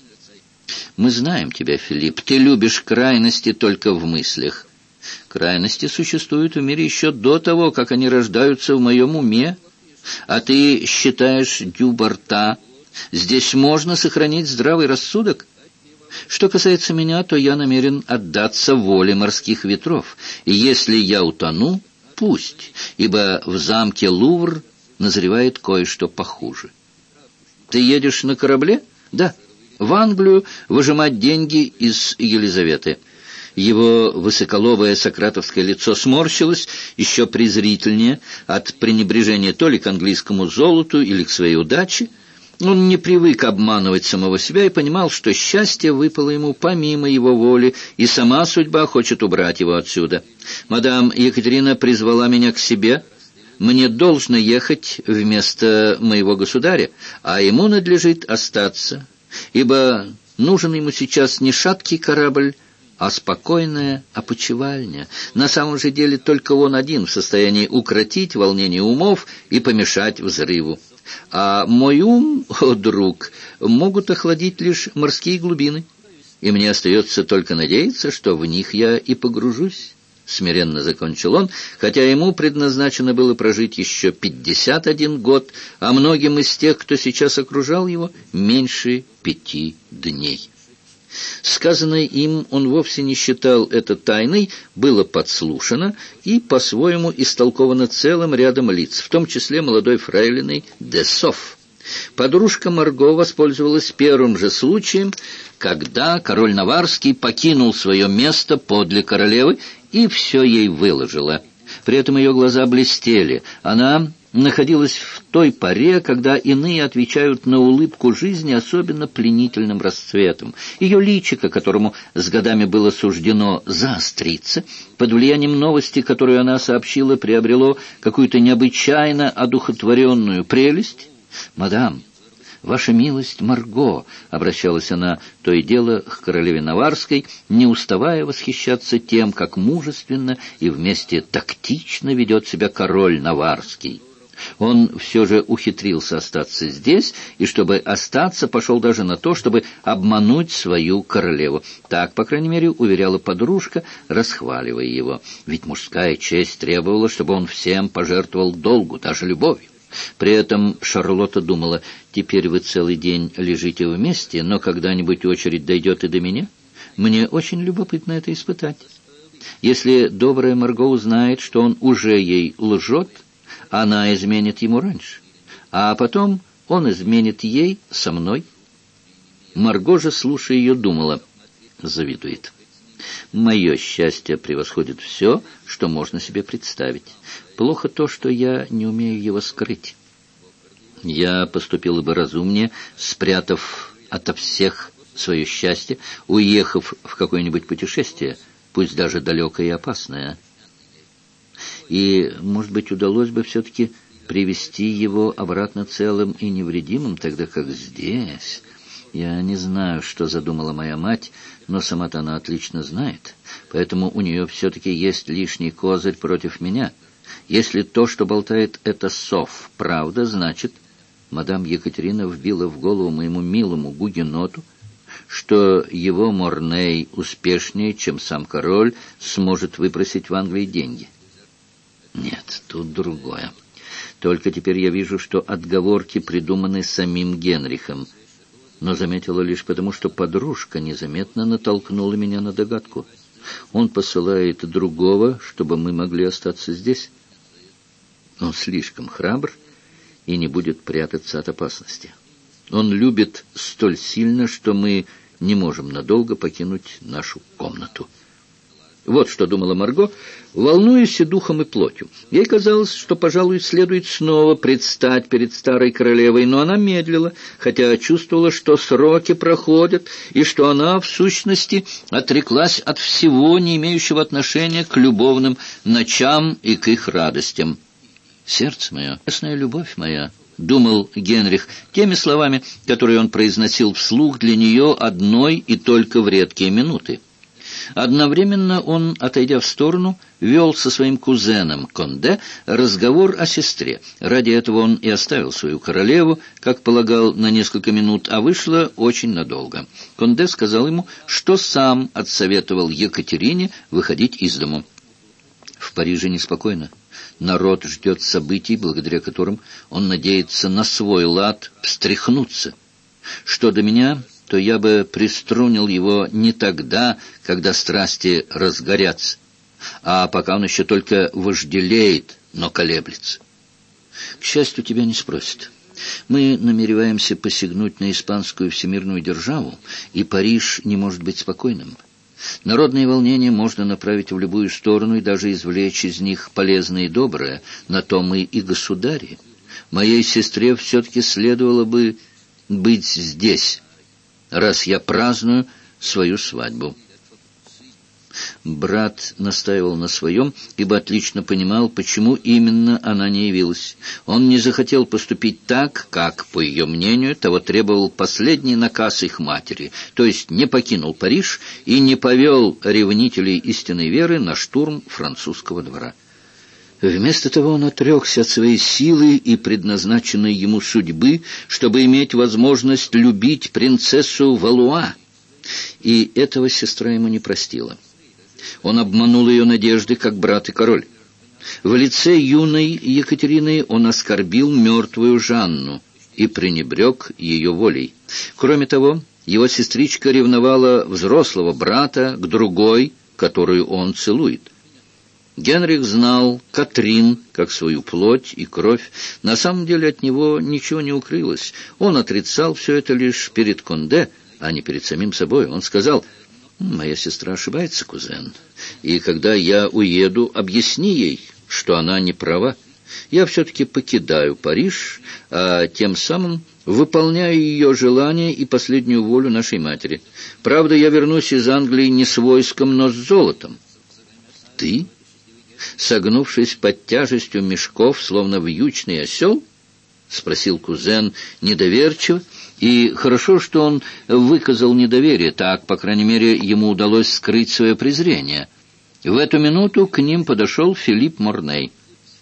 Мы знаем тебя, Филипп, ты любишь крайности только в мыслях. Крайности существуют в мире еще до того, как они рождаются в моем уме. А ты считаешь, Дюбарта, здесь можно сохранить здравый рассудок? Что касается меня, то я намерен отдаться воле морских ветров. И если я утону, пусть, ибо в замке Лувр назревает кое-что похуже. Ты едешь на корабле? Да, в Англию выжимать деньги из Елизаветы. Его высоколобое сократовское лицо сморщилось еще презрительнее от пренебрежения то ли к английскому золоту или к своей удаче. Он не привык обманывать самого себя и понимал, что счастье выпало ему помимо его воли, и сама судьба хочет убрать его отсюда. «Мадам Екатерина призвала меня к себе. Мне должно ехать вместо моего государя, а ему надлежит остаться, ибо нужен ему сейчас не шаткий корабль, а спокойная опочивальня. На самом же деле только он один в состоянии укротить волнение умов и помешать взрыву. А мой ум, о друг, могут охладить лишь морские глубины, и мне остается только надеяться, что в них я и погружусь». Смиренно закончил он, хотя ему предназначено было прожить еще 51 год, а многим из тех, кто сейчас окружал его, меньше 5 дней. Сказанное им он вовсе не считал это тайной, было подслушано и по-своему истолковано целым рядом лиц, в том числе молодой фрейлиной де Соф. Подружка Марго воспользовалась первым же случаем, когда король Наварский покинул свое место подле королевы и все ей выложила. При этом ее глаза блестели. Она находилась в той поре, когда иные отвечают на улыбку жизни особенно пленительным расцветом. Ее личико, которому с годами было суждено заостриться, под влиянием новости, которую она сообщила, приобрело какую-то необычайно одухотворенную прелесть. «Мадам, ваша милость Марго», — обращалась она то и дело к королеве Наварской, не уставая восхищаться тем, как мужественно и вместе тактично ведет себя король Наварский. Он все же ухитрился остаться здесь, и, чтобы остаться, пошел даже на то, чтобы обмануть свою королеву. Так, по крайней мере, уверяла подружка, расхваливая его. Ведь мужская честь требовала, чтобы он всем пожертвовал долгу, даже любовью. При этом Шарлотта думала: теперь вы целый день лежите вместе, но когда-нибудь очередь дойдет и до меня. Мне очень любопытно это испытать. Если добрая Марго узнает, что он уже ей лжет, она изменит ему раньше, а потом он изменит ей со мной. Марго же, слушая ее, думала: завидует. Мое счастье превосходит все, что можно себе представить. Плохо то, что я не умею его скрыть. Я поступила бы разумнее, спрятав ото всех свое счастье, уехав в какое-нибудь путешествие, пусть даже далекое и опасное. И, может быть, удалось бы все-таки привести его обратно целым и невредимым, тогда как здесь... Я не знаю, что задумала моя мать, но сама-то она отлично знает, поэтому у нее все-таки есть лишний козырь против меня. Если то, что болтает это сов, правда, значит, мадам Екатерина вбила в голову моему милому гугеноту, что его Морней успешнее, чем сам король, сможет выпросить в Англии деньги. Нет, тут другое. Только теперь я вижу, что отговорки придуманы самим Генрихом, но заметила лишь потому, что подружка незаметно натолкнула меня на догадку. Он посылает другого, чтобы мы могли остаться здесь. Он слишком храбр и не будет прятаться от опасности. Он любит столь сильно, что мы не можем надолго покинуть нашу комнату. Вот что думала Марго, волнуясь и духом, и плотью. Ей казалось, что, пожалуй, следует снова предстать перед старой королевой, но она медлила, хотя чувствовала, что сроки проходят, и что она, в сущности, отреклась от всего, не имеющего отношения к любовным ночам и к их радостям. «Сердце мое, ясная любовь моя», — думал Генрих теми словами, которые он произносил вслух для нее одной и только в редкие минуты. Одновременно он, отойдя в сторону, вел со своим кузеном Конде разговор о сестре. Ради этого он и оставил свою королеву, как полагал, на несколько минут, а вышло очень надолго. Конде сказал ему, что сам отсоветовал Екатерине выходить из дому. В Париже неспокойно. Народ ждет событий, благодаря которым он надеется на свой лад встряхнуться. Что до меня, то я бы приструнил его не тогда, когда страсти разгорятся, а пока он еще только вожделеет, но колеблется. К счастью, тебя не спросят. Мы намереваемся посягнуть на испанскую всемирную державу, и Париж не может быть спокойным. Народные волнения можно направить в любую сторону и даже извлечь из них полезное и доброе, на то мы и государи. Моей сестре все-таки следовало бы быть здесь, раз я праздную свою свадьбу. Брат настаивал на своем, ибо отлично понимал, почему именно она не явилась. Он не захотел поступить так, как, по ее мнению, того требовал последний наказ их матери, то есть не покинул Париж и не повел ревнителей истинной веры на штурм французского двора. Вместо того он отрекся от своей силы и предназначенной ему судьбы, чтобы иметь возможность любить принцессу Валуа, и этого сестра ему не простила. Он обманул ее надежды, как брат и король. В лице юной Екатерины он оскорбил мертвую Жанну и пренебрег ее волей. Кроме того, его сестричка ревновала взрослого брата к другой, которую он целует. Генрих знал Катрин как свою плоть и кровь. На самом деле от него ничего не укрылось. Он отрицал все это лишь перед Конде, а не перед самим собой. Он сказал: «Моя сестра ошибается, кузен, и когда я уеду, объясни ей, что она не права. Я все-таки покидаю Париж, а тем самым выполняю ее желание и последнюю волю нашей матери. Правда, я вернусь из Англии не с войском, но с золотом. Ты, согнувшись под тяжестью мешков, словно вьючный осел? — спросил кузен недоверчиво, и хорошо, что он выказал недоверие, так, по крайней мере, ему удалось скрыть свое презрение. В эту минуту к ним подошел Филипп Морней.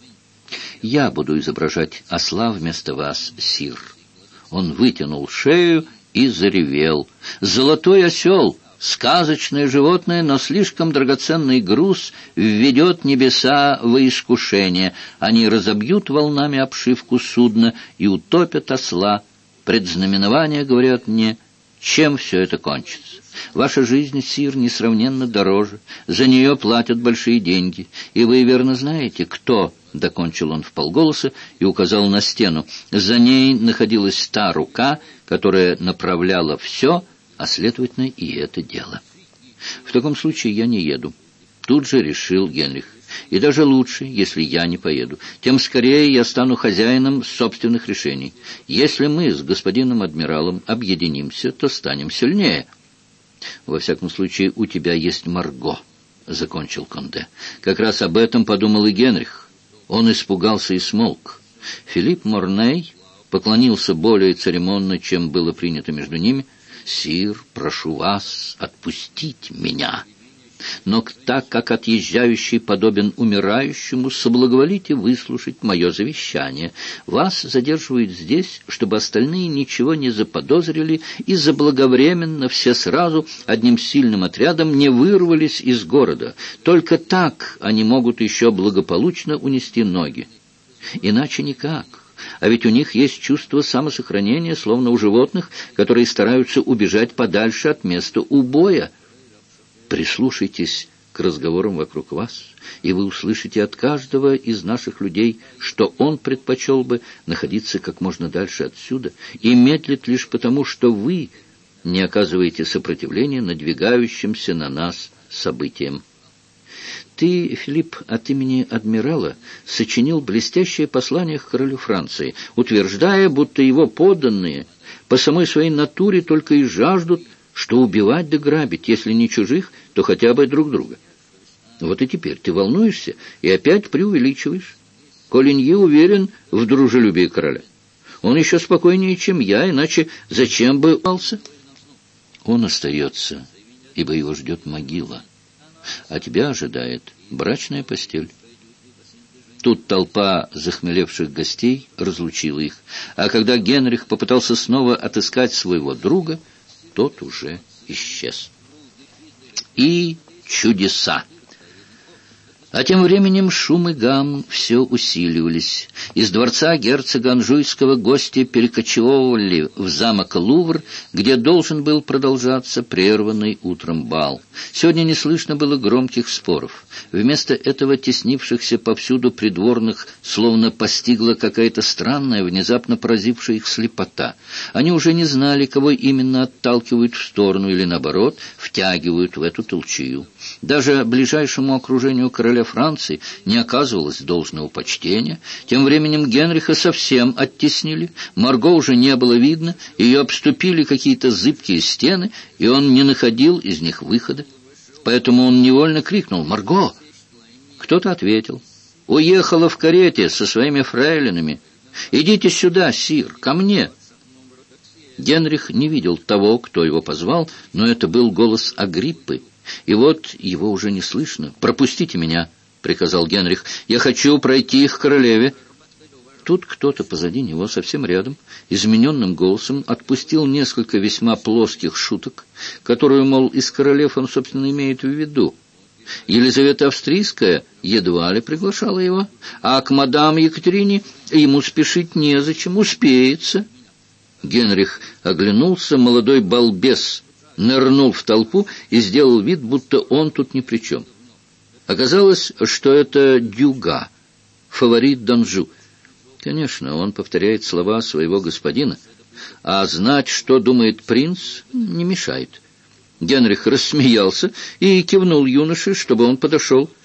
«Я буду изображать осла вместо вас, сир». Он вытянул шею и заревел. «Золотой осел, сказочное животное, но слишком драгоценный груз, введет небеса во искушение. Они разобьют волнами обшивку судна и утопят осла. Предзнаменования говорят мне, чем все это кончится. Ваша жизнь, сир, несравненно дороже. За нее платят большие деньги. И вы верно знаете, кто...» — докончил он вполголоса и указал на стену. За ней находилась та рука, которая направляла все, а, следовательно, и это дело. «В таком случае я не еду», — тут же решил Генрих. «И даже лучше, если я не поеду. Тем скорее я стану хозяином собственных решений. Если мы с господином адмиралом объединимся, то станем сильнее». «Во всяком случае, у тебя есть Марго», — закончил Конде. Как раз об этом подумал и Генрих. Он испугался и смолк. Филипп Морней поклонился более церемонно, чем было принято между ними. «Сир, прошу вас отпустить меня. Но так как отъезжающий подобен умирающему, соблаговолите выслушать мое завещание. Вас задерживают здесь, чтобы остальные ничего не заподозрили и заблаговременно все сразу одним сильным отрядом не вырвались из города. Только так они могут еще благополучно унести ноги. Иначе никак. А ведь у них есть чувство самосохранения, словно у животных, которые стараются убежать подальше от места убоя. Прислушайтесь к разговорам вокруг вас, и вы услышите от каждого из наших людей, что он предпочел бы находиться как можно дальше отсюда и медлит лишь потому, что вы не оказываете сопротивления надвигающимся на нас событиям. Ты, Филипп, от имени адмирала сочинил блестящее послание к королю Франции, утверждая, будто его подданные по самой своей натуре только и жаждут, что убивать да грабить, если не чужих, то хотя бы друг друга. Вот и теперь ты волнуешься и опять преувеличиваешь. Колинье уверен в дружелюбии короля. Он еще спокойнее, чем я, иначе зачем бы пался? Он остается, ибо его ждет могила, а тебя ожидает брачная постель. Тут толпа захмелевших гостей разлучила их, а когда Генрих попытался снова отыскать своего друга, тот уже исчез. И чудеса! А тем временем шум и гам все усиливались. Из дворца герцога Анжуйского гости перекочевывали в замок Лувр, где должен был продолжаться прерванный утром бал. Сегодня не слышно было громких споров. Вместо этого теснившихся повсюду придворных словно постигла какая-то странная, внезапно поразившая их слепота. Они уже не знали, кого именно отталкивают в сторону или, наоборот, втягивают в эту толчую. Даже ближайшему окружению короля Франции не оказывалось должного почтения. Тем временем Генриха совсем оттеснили, Марго уже не было видно, ее обступили какие-то зыбкие стены, и он не находил из них выхода. Поэтому он невольно крикнул «Марго!». Кто-то ответил: «Уехала в карете со своими фрейлинами. Идите сюда, сир, ко мне». Генрих не видел того, кто его позвал, но это был голос Агриппы. И вот его уже не слышно. «Пропустите меня», — приказал Генрих. «Я хочу пройти к королеве». Тут кто-то позади него, совсем рядом, измененным голосом отпустил несколько весьма плоских шуток, которую, мол, из королев он, собственно, имеет в виду. Елизавета Австрийская едва ли приглашала его, а к мадам Екатерине ему спешить незачем, успеется. Генрих оглянулся, молодой балбес нырнул в толпу и сделал вид, будто он тут ни при чем. Оказалось, что это Дюга, фаворит Данжу. Конечно, он повторяет слова своего господина, а знать, что думает принц, не мешает. Генрих рассмеялся и кивнул юноше, чтобы он подошел.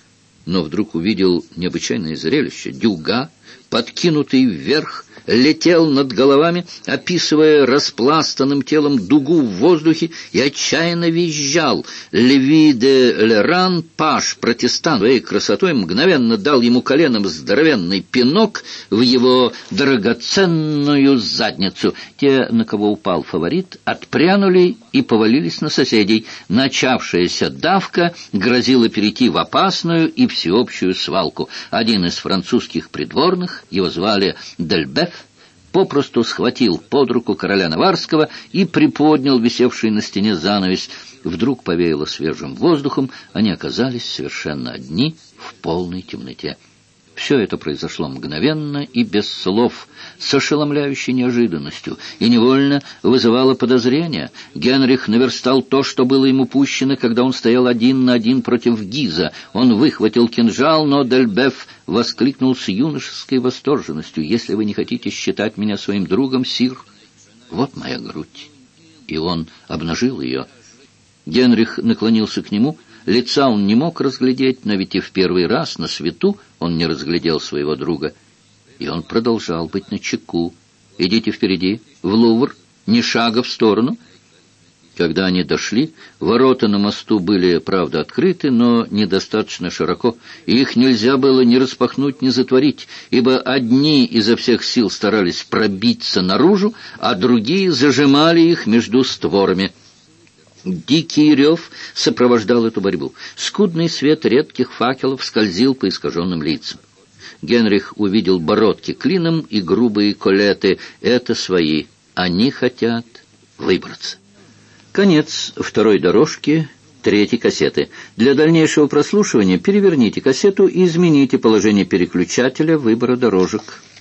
но вдруг увидел необычайное зрелище. Дюга, подкинутый вверх, летел над головами, описывая распластанным телом дугу в воздухе, и отчаянно визжал. Леви де Леран, паж, протестант, своей красотой мгновенно дал ему коленом здоровенный пинок в его драгоценную задницу. Те, на кого упал фаворит, отпрянули и повалились на соседей. Начавшаяся давка грозила перейти в опасную и всеобщую свалку. Один из французских придворных, его звали Дельбеф, попросту схватил под руку короля Наварского и приподнял висевший на стене занавес. Вдруг повеяло свежим воздухом, они оказались совершенно одни в полной темноте. Все это произошло мгновенно и без слов, с ошеломляющей неожиданностью, и невольно вызывало подозрения. Генрих наверстал то, что было ему пущено, когда он стоял один на один против Гиза. Он выхватил кинжал, но Дельбеф воскликнул с юношеской восторженностью: «Если вы не хотите считать меня своим другом, сир, вот моя грудь». И он обнажил ее. Генрих наклонился к нему. Лица он не мог разглядеть, но ведь и в первый раз на свету он не разглядел своего друга. И он продолжал быть начеку. «Идите впереди, в Лувр, ни шага в сторону». Когда они дошли, ворота на мосту были, правда, открыты, но недостаточно широко, и их нельзя было ни распахнуть, ни затворить, ибо одни изо всех сил старались пробиться наружу, а другие зажимали их между створами. Дикий рев сопровождал эту борьбу. Скудный свет редких факелов скользил по искаженным лицам. Генрих увидел бородки клином и грубые колеты. Это свои. Они хотят выбраться. Конец второй дорожки третьей кассеты. Для дальнейшего прослушивания переверните кассету и измените положение переключателя выбора дорожек.